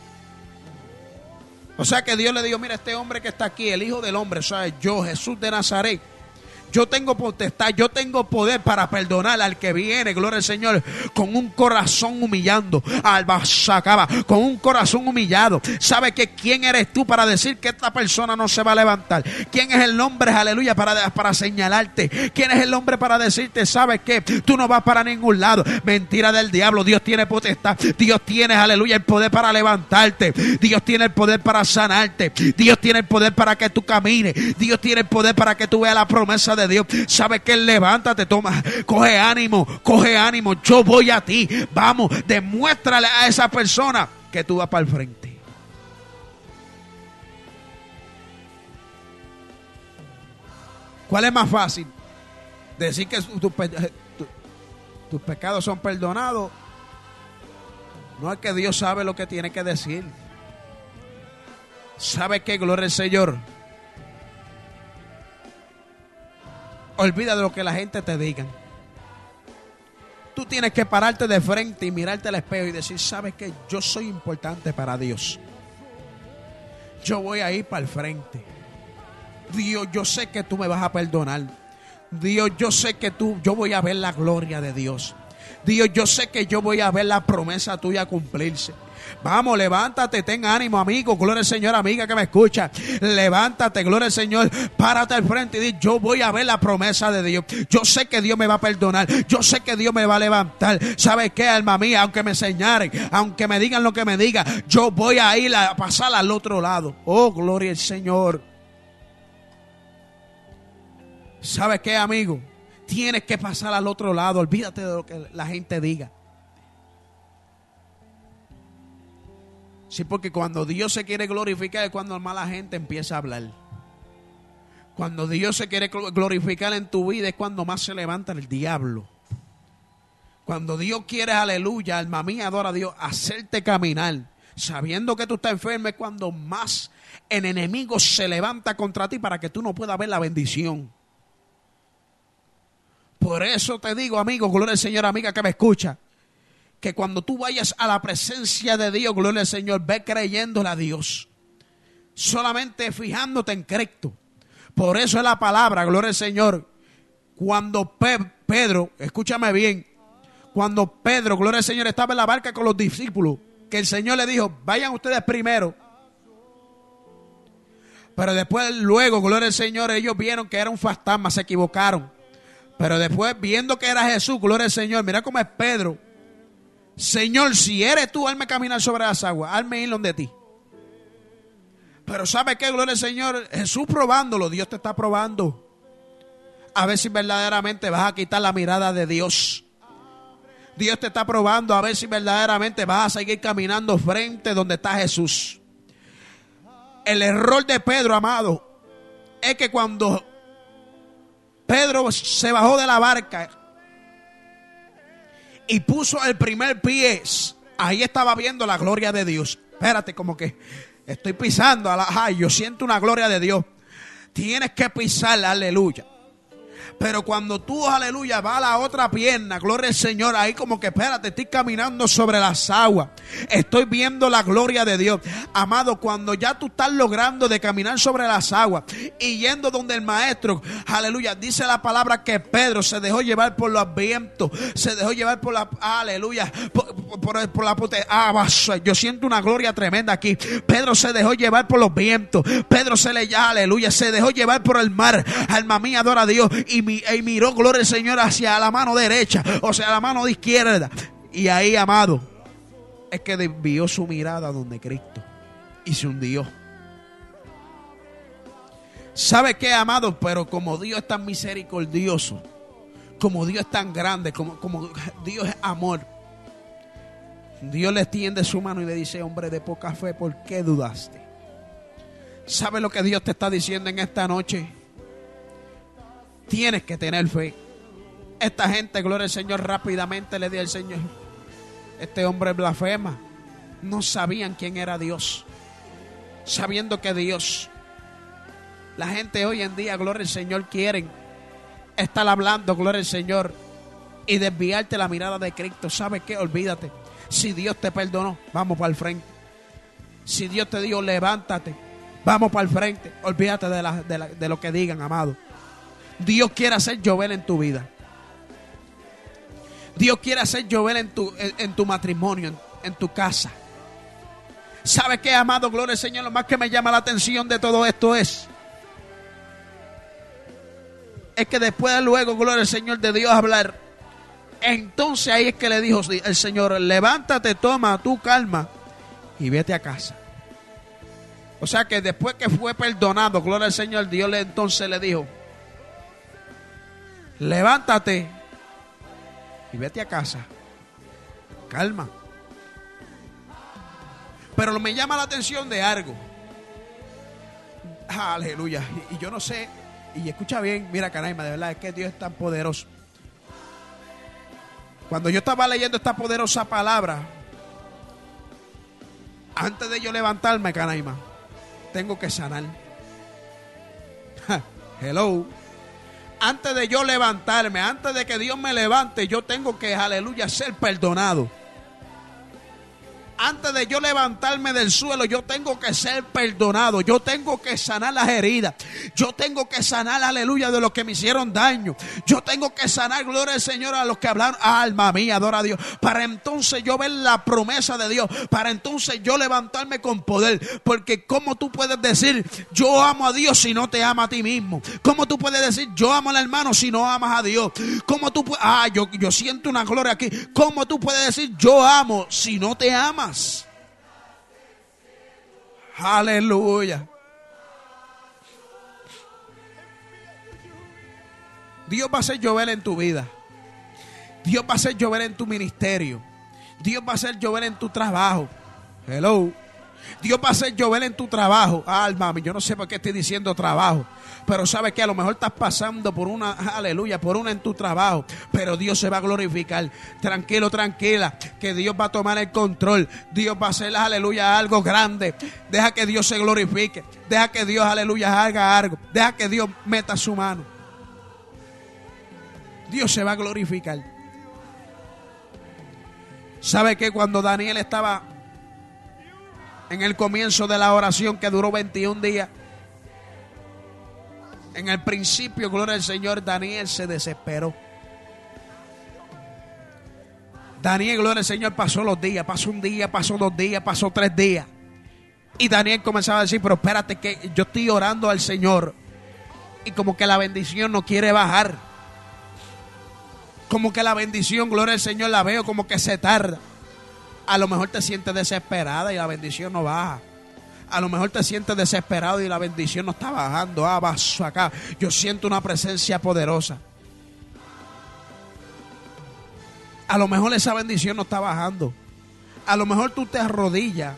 Speaker 3: O sea que Dios le dijo, mira, este hombre que está aquí, el Hijo del Hombre, o sea, yo, Jesús de Nazaret, yo tengo potestad, yo tengo poder para perdonar al que viene, gloria al Señor, con un corazón humillando, alba sacaba, con un corazón humillado. ¿Sabe que quién eres tú para decir que esta persona no se va a levantar? ¿Quién es el hombre, aleluya, para, para señalarte? ¿Quién es el hombre para decirte, sabes que tú no vas para ningún lado? Mentira del diablo. Dios tiene potestad, Dios tiene, aleluya, el poder para levantarte, Dios tiene el poder para sanarte, Dios tiene el poder para que tú camines, Dios tiene el poder para que tú veas la promesa de Dios. ¿Sabe que levántate, toma, coge ánimo, coge ánimo, yo voy a ti, vamos, demuéstrale a esa persona que tú vas para el frente. ¿Cuál es más fácil? Decir que tus tu, tu, tu pecados son perdonados. No, es que Dios sabe lo que tiene que decir. ¿Sabe qué? Gloria al Señor. Olvida de lo que la gente te diga. Tú tienes que pararte de frente y mirarte al espejo y decir, ¿sabes qué? Yo soy importante para Dios. Yo voy a ir para el frente. Dios, yo sé que tú me vas a perdonar. Dios, yo sé que tú, yo voy a ver la gloria de Dios. Dios, yo sé que yo voy a ver la promesa tuya cumplirse. Vamos, levántate, ten ánimo, amigo, gloria al Señor, amiga que me escucha. Levántate, gloria al Señor, párate al frente y di, yo voy a ver la promesa de Dios. Yo sé que Dios me va a perdonar, yo sé que Dios me va a levantar. ¿Sabes qué, alma mía? Aunque me señalen, aunque me digan lo que me digan, yo voy a ir a pasar al otro lado. Oh, gloria al Señor. ¿Sabes qué, amigo? Tienes que pasar al otro lado. Olvídate de lo que la gente diga. Sí, porque cuando Dios se quiere glorificar es cuando la mala gente empieza a hablar. Cuando Dios se quiere glorificar en tu vida es cuando más se levanta el diablo. Cuando Dios quiere, aleluya, alma mía, adora a Dios, hacerte caminar, sabiendo que tú estás enfermo, es cuando más el enemigo se levanta contra ti para que tú no puedas ver la bendición. Por eso te digo, amigo, gloria al Señor, amiga que me escucha, que cuando tú vayas a la presencia de Dios, gloria al Señor, ve creyéndole a Dios, solamente fijándote en Cristo. Por eso es la palabra, gloria al Señor, cuando Pe- Pedro, escúchame bien, cuando Pedro, gloria al Señor, estaba en la barca con los discípulos, que el Señor le dijo, vayan ustedes primero. Pero después, luego, gloria al Señor, ellos vieron que era un fantasma, se equivocaron. Pero después, viendo que era Jesús, gloria al Señor, mira cómo es Pedro. Señor, si eres tú, hazme caminar sobre las aguas, hazme ir donde ti. Pero ¿sabe qué? Gloria al Señor, Jesús probándolo, Dios te está probando. A ver si verdaderamente vas a quitar la mirada de Dios. Dios te está probando a ver si verdaderamente vas a seguir caminando frente donde está Jesús. El error de Pedro, amado, es que cuando Pedro se bajó de la barca y puso el primer pie, ahí estaba viendo la gloria de Dios. Espérate, como que estoy pisando, a la, ay, yo siento una gloria de Dios. Tienes que pisarla, aleluya. Pero cuando tú, aleluya, vas a la otra pierna, gloria al Señor, ahí como que espérate, estoy caminando sobre las aguas, estoy viendo la gloria de Dios. Amado, cuando ya tú estás logrando de caminar sobre las aguas y yendo donde el maestro, aleluya, dice la palabra que Pedro se dejó llevar por los vientos, se dejó llevar por la, aleluya, por, por, por la potencia. Ah, yo siento una gloria tremenda aquí. Pedro se dejó llevar por los vientos, Pedro se le, aleluya, se dejó llevar por el mar. Alma mía, adora a Dios. Y Y miró, gloria al Señor, hacia la mano derecha, o sea, la mano de izquierda. Y ahí, amado, es que desvió su mirada donde Cristo y se hundió. ¿Sabe qué, amado? Pero como Dios es tan misericordioso, como Dios es tan grande, como, como Dios es amor, Dios le extiende su mano y le dice, hombre de poca fe, ¿por qué dudaste? ¿Sabe lo que Dios te está diciendo en esta noche? Tienes que tener fe. Esta gente, gloria al Señor, rápidamente le dio al Señor. Este hombre blasfema. No sabían quién era Dios. Sabiendo que Dios, la gente hoy en día, gloria al Señor, quieren estar hablando, gloria al Señor, y desviarte la mirada de Cristo. ¿Sabes qué? Olvídate. Si Dios te perdonó, vamos para el frente. Si Dios te dijo, levántate, vamos para el frente. Olvídate de, la, de, la, de lo que digan, amado. Dios quiere hacer llover en tu vida. Dios quiere hacer llover en tu, en, en tu matrimonio, en, en tu casa. ¿Sabe qué, amado? Gloria al Señor. Lo más que me llama la atención de todo esto es es que después, luego, gloria al Señor, de Dios hablar, entonces ahí es que le dijo el Señor, levántate, toma tu calma y vete a casa. O sea que después que fue perdonado, gloria al Señor, Dios le, entonces le dijo, levántate y vete a casa. Calma. Pero me llama la atención de algo. Aleluya. Y, y yo no sé, y escucha bien, mira, Canaima, de verdad es que Dios es tan poderoso. Cuando yo estaba leyendo esta poderosa palabra, antes de yo levantarme, Canaima, tengo que sanar. Hello. Antes de yo levantarme, antes de que Dios me levante, yo tengo que, aleluya, ser perdonado. Antes de yo levantarme del suelo, yo tengo que ser perdonado. Yo tengo que sanar las heridas. Yo tengo que sanar, aleluya, de los que me hicieron daño. Yo tengo que sanar, gloria al Señor, a los que hablaron. Alma mía, adora a Dios. Para entonces yo ver la promesa de Dios. Para entonces yo levantarme con poder. Porque ¿cómo tú puedes decir yo amo a Dios si no te ama a ti mismo? ¿Cómo tú puedes decir yo amo al hermano si no amas a Dios? ¿Cómo tú puedes? Ah, yo, yo siento una gloria aquí. ¿Cómo tú puedes decir yo amo si no te amas? Aleluya. Dios va a hacer llover en tu vida. Dios va a hacer llover en tu ministerio. Dios va a hacer llover en tu trabajo. Hello. Dios va a hacer llover en tu trabajo. Alma, yo no sé por qué estoy diciendo trabajo, pero sabes que a lo mejor estás pasando por una, aleluya, por una en tu trabajo, pero Dios se va a glorificar. Tranquilo, tranquila, que Dios va a tomar el control. Dios va a hacer, aleluya, algo grande. Deja que Dios se glorifique. Deja que Dios, aleluya, haga algo. Deja que Dios meta su mano. Dios se va a glorificar. ¿Sabe que cuando Daniel estaba en el comienzo de la oración que duró veintiún días, en el principio, gloria al Señor, Daniel se desesperó? Daniel, gloria al Señor, pasó los días, pasó un día, pasó dos días, pasó tres días. Y Daniel comenzaba a decir, pero espérate que yo estoy orando al Señor y como que la bendición no quiere bajar. Como que la bendición, gloria al Señor, la veo como que se tarda. A lo mejor te sientes desesperada y la bendición no baja. A lo mejor te sientes desesperado y la bendición no está bajando. Ah, vaso acá. Yo siento una presencia poderosa. A lo mejor esa bendición no está bajando. A lo mejor tú te arrodillas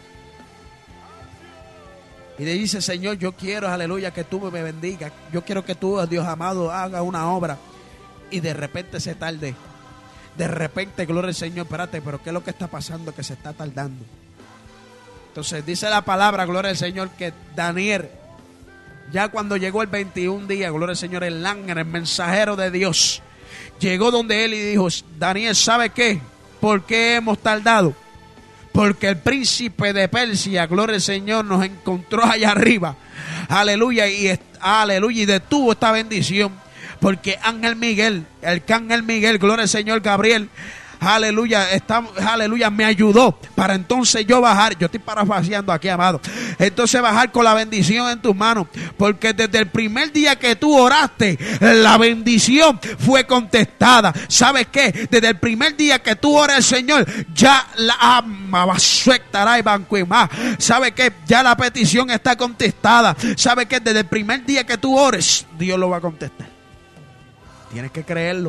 Speaker 3: y le dices, Señor, yo quiero, aleluya, que tú me bendigas. Yo quiero que tú, Dios amado, haga una obra. Y de repente se tarde. De repente, gloria al Señor, espérate, pero ¿qué es lo que está pasando? Que se está tardando. Entonces dice la palabra, gloria al Señor, que Daniel, ya cuando llegó el veintiún día, gloria al Señor, el ángel, el mensajero de Dios, llegó donde él y dijo, Daniel, ¿sabe qué? ¿Por qué hemos tardado? Porque el príncipe de Persia, gloria al Señor, nos encontró allá arriba. Aleluya, y aleluya, y detuvo esta bendición. Porque Ángel Miguel, el Ángel Miguel, gloria al Señor, Gabriel, aleluya, está, aleluya, me ayudó para entonces yo bajar. Yo estoy parafraseando aquí, amado. Entonces bajar con la bendición en tus manos. Porque desde el primer día que tú oraste, la bendición fue contestada. ¿Sabes qué? Desde el primer día que tú oras al Señor, ya la ama va a sueltar y banco y más. ¿Sabes qué? Ya la petición está contestada. ¿Sabes qué? Desde el primer día que tú ores, Dios lo va a contestar. Tienes que creerlo.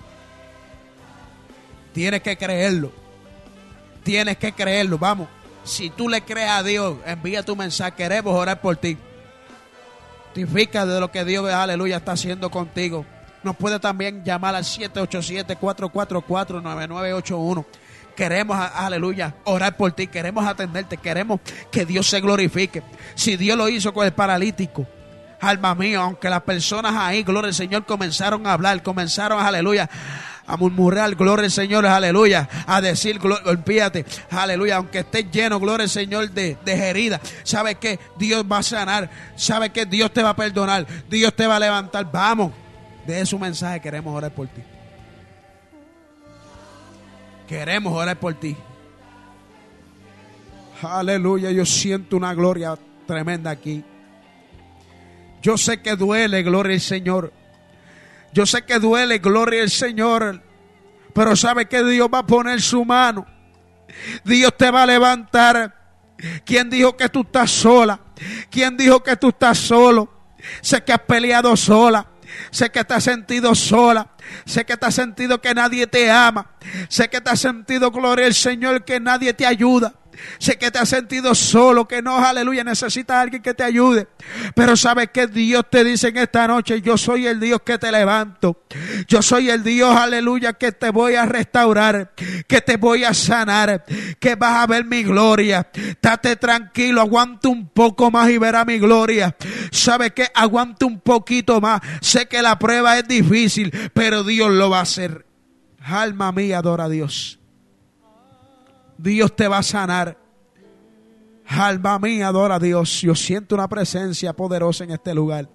Speaker 3: Tienes que creerlo. Tienes que creerlo. Vamos. Si tú le crees a Dios, envía tu mensaje. Queremos orar por ti. Testifica de lo que Dios, aleluya, está haciendo contigo. Nos puede también llamar al siete ocho siete, cuatro cuatro cuatro, nueve nueve ocho uno. Queremos, aleluya, orar por ti. Queremos atenderte. Queremos que Dios se glorifique. Si Dios lo hizo con el paralítico, alma mía, aunque las personas ahí, gloria al Señor, comenzaron a hablar, comenzaron, aleluya, a murmurar, gloria al Señor, aleluya, a decir, olvídate, aleluya, aunque estés lleno, gloria al Señor, de, de heridas, ¿sabes qué? Dios va a sanar, ¿sabes qué? Dios te va a perdonar, Dios te va a levantar. Vamos, de su mensaje, queremos orar por ti. Queremos orar por ti. Aleluya, yo siento una gloria tremenda aquí. Yo sé que duele, gloria al Señor. Yo sé que duele, gloria al Señor. Pero sabe que Dios va a poner su mano. Dios te va a levantar. ¿Quién dijo que tú estás sola? ¿Quién dijo que tú estás solo? Sé que has peleado sola. Sé que te has sentido sola. Sé que te has sentido que nadie te ama. Sé que te has sentido, gloria al Señor, que nadie te ayuda. Sé que te has sentido solo, que no, aleluya, necesitas a alguien que te ayude. Pero sabes que Dios te dice en esta noche, yo soy el Dios que te levanto. Yo soy el Dios, aleluya, que te voy a restaurar, que te voy a sanar, que vas a ver mi gloria. Date tranquilo, aguanta un poco más y verá mi gloria. Sabes que aguanta un poquito más. Sé que la prueba es difícil, pero Dios lo va a hacer. Alma mía, adora a Dios. Dios te va a sanar. Alma mía, adora a Dios. Yo siento una presencia poderosa en este lugar.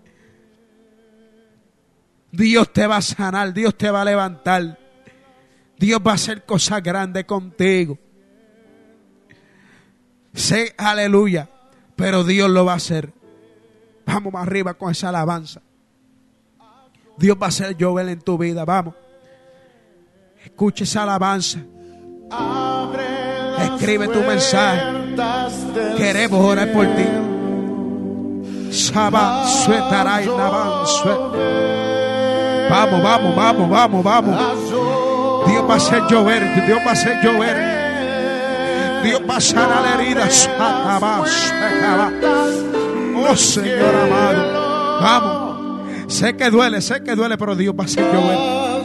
Speaker 3: Dios te va a sanar. Dios te va a levantar. Dios va a hacer cosas grandes contigo. Sé, aleluya, pero Dios lo va a hacer. Vamos más arriba con esa alabanza. Dios va a hacer llover en tu vida. Vamos. Escucha esa alabanza. Escribe tu mensaje. Queremos orar por ti. Saba suetaray navan suet. Vamos, vamos, vamos, vamos, vamos. Dios va a hacer llover, Dios va a hacer llover. Dios va a sanar la herida. Oh Señor amado, vamos. Sé que duele, sé que duele, pero Dios va a hacer llover.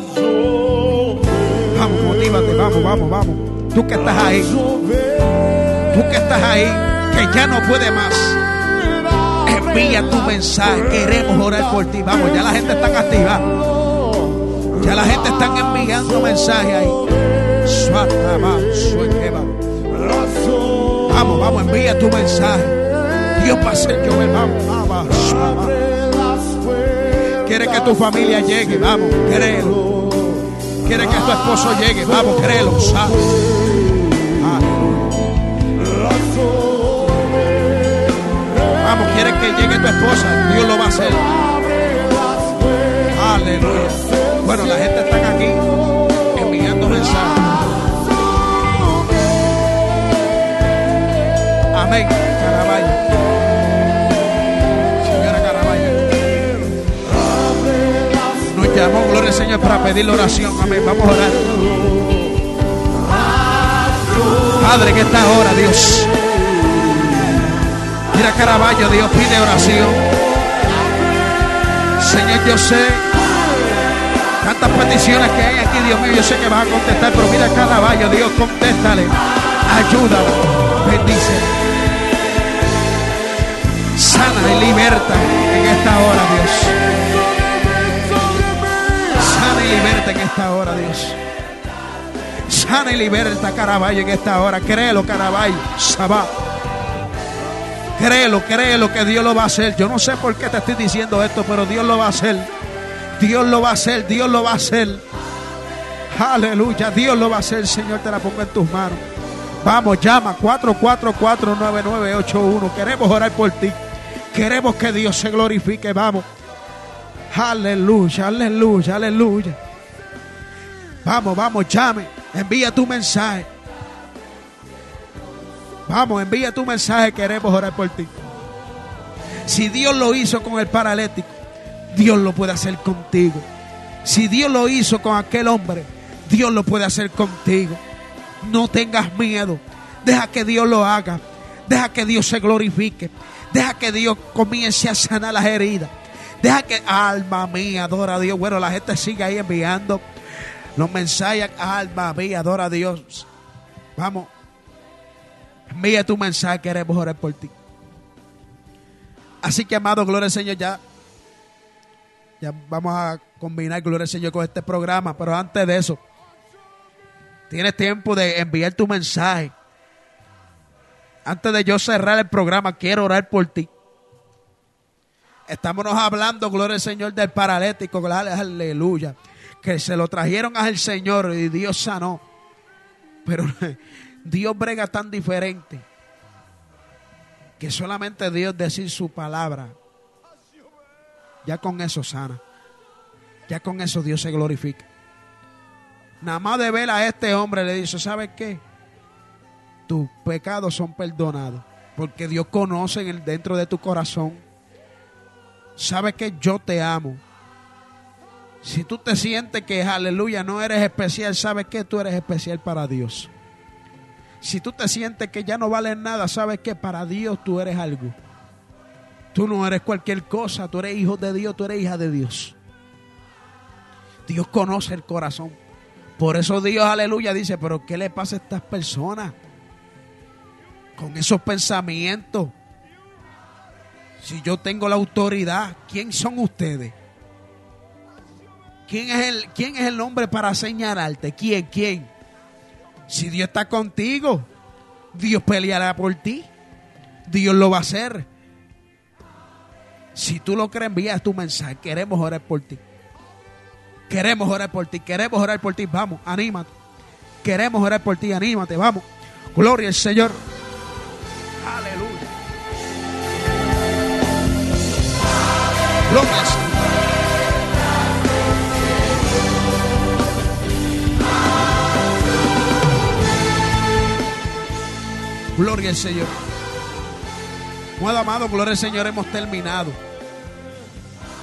Speaker 3: Vamos, motívate, vamos, vamos, vamos. Tú que estás ahí, tú que estás ahí, que ya no puede más, envía tu mensaje. Queremos orar por ti. Vamos, ya la gente está activa. Ya la gente está enviando mensajes ahí. Vamos, vamos, envía tu mensaje. Dios va a hacer llover. Vamos, vamos, vamos. Quiere que tu familia llegue. Vamos, créelo. Quiere que tu esposo llegue. Vamos, créelo. ¿Sabes? Vamos, quiere que llegue tu esposa. Dios lo va a hacer. Aleluya. Bueno, la gente está aquí enviando mensajes. Amén. Caraballo. Señora Caraballo. Nos llamó, gloria al Señor, para pedirle oración. Amén. Vamos a orar. Padre, que esta hora, Dios. Mira Caraballo, Dios pide oración. Señor, yo sé tantas peticiones que hay aquí, Dios mío, yo sé que vas a contestar, pero mira Caraballo, Dios, contéstale, ayúdala, bendice, sana y liberta en esta hora, Dios. Sana y liberta en esta hora, Dios. Sana y liberta Caraballo en esta hora. Créelo, Caraballo, Sabá. Créelo, créelo que Dios lo va a hacer. Yo no sé por qué te estoy diciendo esto, pero Dios lo va a hacer. Dios lo va a hacer, Dios lo va a hacer. Aleluya, Dios lo va a hacer. Señor, te la pongo en tus manos. Vamos, llama cuatro cuatro cuatro, nueve nueve ocho uno. Queremos orar por ti. Queremos que Dios se glorifique. Vamos. Aleluya, aleluya, aleluya. Vamos, vamos, llame. Envía tu mensaje. Vamos, envía tu mensaje. Queremos orar por ti. Si Dios lo hizo con el paralítico, Dios lo puede hacer contigo. Si Dios lo hizo con aquel hombre, Dios lo puede hacer contigo. No tengas miedo. Deja que Dios lo haga. Deja que Dios se glorifique. Deja que Dios comience a sanar las heridas. Deja que, alma mía, adora a Dios. Bueno, la gente sigue ahí enviando los mensajes. Alma mía, adora a Dios. Vamos. Envía tu mensaje, queremos orar por ti. Así que, amado, gloria al Señor, ya, ya vamos a combinar, gloria al Señor, con este programa. Pero antes de eso, tienes tiempo de enviar tu mensaje. Antes de yo cerrar el programa, quiero orar por ti. Estamos hablando, gloria al Señor, del paralítico, aleluya, que se lo trajeron al Señor y Dios sanó. Pero Dios brega tan diferente que solamente Dios decir su palabra, ya con eso sana. Ya con eso Dios se glorifica. Nada más de ver a este hombre le dice, ¿sabes qué? Tus pecados son perdonados. Porque Dios conoce en el, dentro de tu corazón. ¿Sabes qué? Yo te amo. Si tú te sientes que, aleluya, no eres especial, ¿sabes qué? Tú eres especial para Dios. Si tú te sientes que ya no vales nada, ¿sabes qué? Para Dios tú eres algo. Tú no eres cualquier cosa. Tú eres hijo de Dios, tú eres hija de Dios. Dios conoce el corazón. Por eso Dios, aleluya, dice, pero ¿qué le pasa a estas personas con esos pensamientos? Si yo tengo la autoridad, ¿quién son ustedes? ¿Quién es el, quién es el hombre para señalarte? ¿Quién? ¿Quién? Si Dios está contigo, Dios peleará por ti. Dios lo va a hacer. Si tú lo crees, envía tu mensaje. Queremos orar por ti. Queremos orar por ti. Queremos orar por ti. Vamos, anímate. Queremos orar por ti. Anímate, vamos. Gloria al Señor. Aleluya. Gloria al Señor. Gloria al Señor. Muy amado, gloria al Señor, hemos terminado.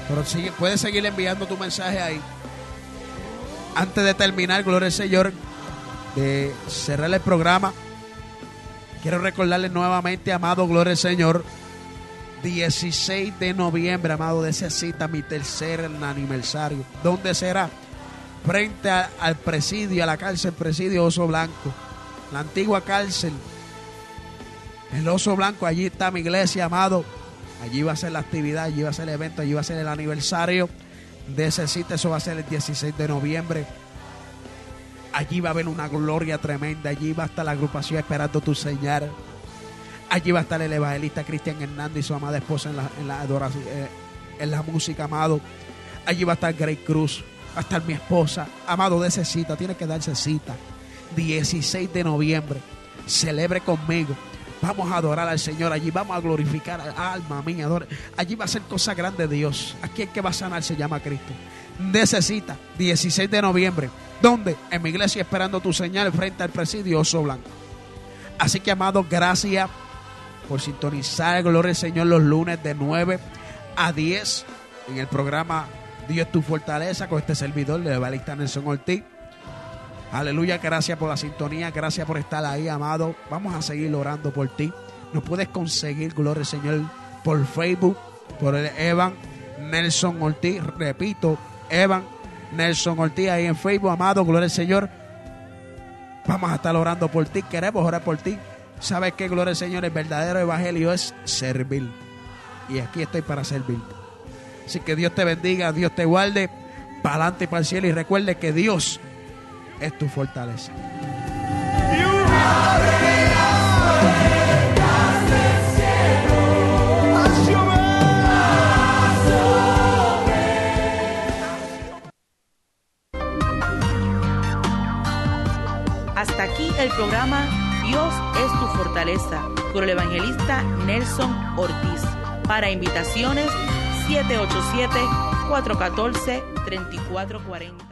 Speaker 3: Pero sigue, puedes seguir enviando tu mensaje ahí. Antes de terminar, gloria al Señor, de cerrar el programa, quiero recordarles nuevamente, amado, gloria al Señor, dieciséis de noviembre, amado, de esa cita, mi tercer aniversario. ¿Dónde será? Frente a, al presidio, a la cárcel presidio Oso Blanco, la antigua cárcel, el Oso Blanco. Allí está mi iglesia, amado. Allí va a ser la actividad, allí va a ser el evento, allí va a ser el aniversario de esa cita. Eso va a ser el dieciséis de noviembre. Allí va a haber una gloria tremenda. Allí va a estar la agrupación Esperando Tu Señal. Allí va a estar el evangelista Cristian Hernández y su amada esposa en la, en la adoración, eh, en la música, amado. Allí va a estar Grey Cruz, va a estar mi esposa. Amado, de esa cita, tiene que darse cita. dieciséis de noviembre, celebre conmigo. Vamos a adorar al Señor allí, vamos a glorificar al alma mía. Adore. Allí va a ser cosa grande de Dios. Aquí el que va a sanar se llama Cristo. Necesita, dieciséis de noviembre. ¿Dónde? En mi iglesia Esperando Tu Señal, frente al presidio Oso Blanco. Así que, amados, gracias por sintonizar, gloria al Señor, los lunes de nueve a diez en el programa Dios es tu fortaleza con este servidor, el evangelista Nelson Ortiz. Aleluya, gracias por la sintonía, gracias por estar ahí, amado. Vamos a seguir orando por ti. Nos puedes conseguir, gloria al Señor, por Facebook, por el Evan Nelson Ortiz. Repito, Evan Nelson Ortiz ahí en Facebook, amado, gloria al Señor. Vamos a estar orando por ti, queremos orar por ti. ¿Sabes qué, gloria al Señor? El verdadero evangelio es servir. Y aquí estoy para servirte. Así que Dios te bendiga, Dios te guarde, para adelante y para el cielo. Y recuerde que Dios es tu fortaleza.
Speaker 1: Hasta aquí el programa Dios es tu fortaleza con el evangelista Nelson Ortiz. Para invitaciones, siete ocho siete, cuatro uno cuatro, tres cuatro cuatro cero.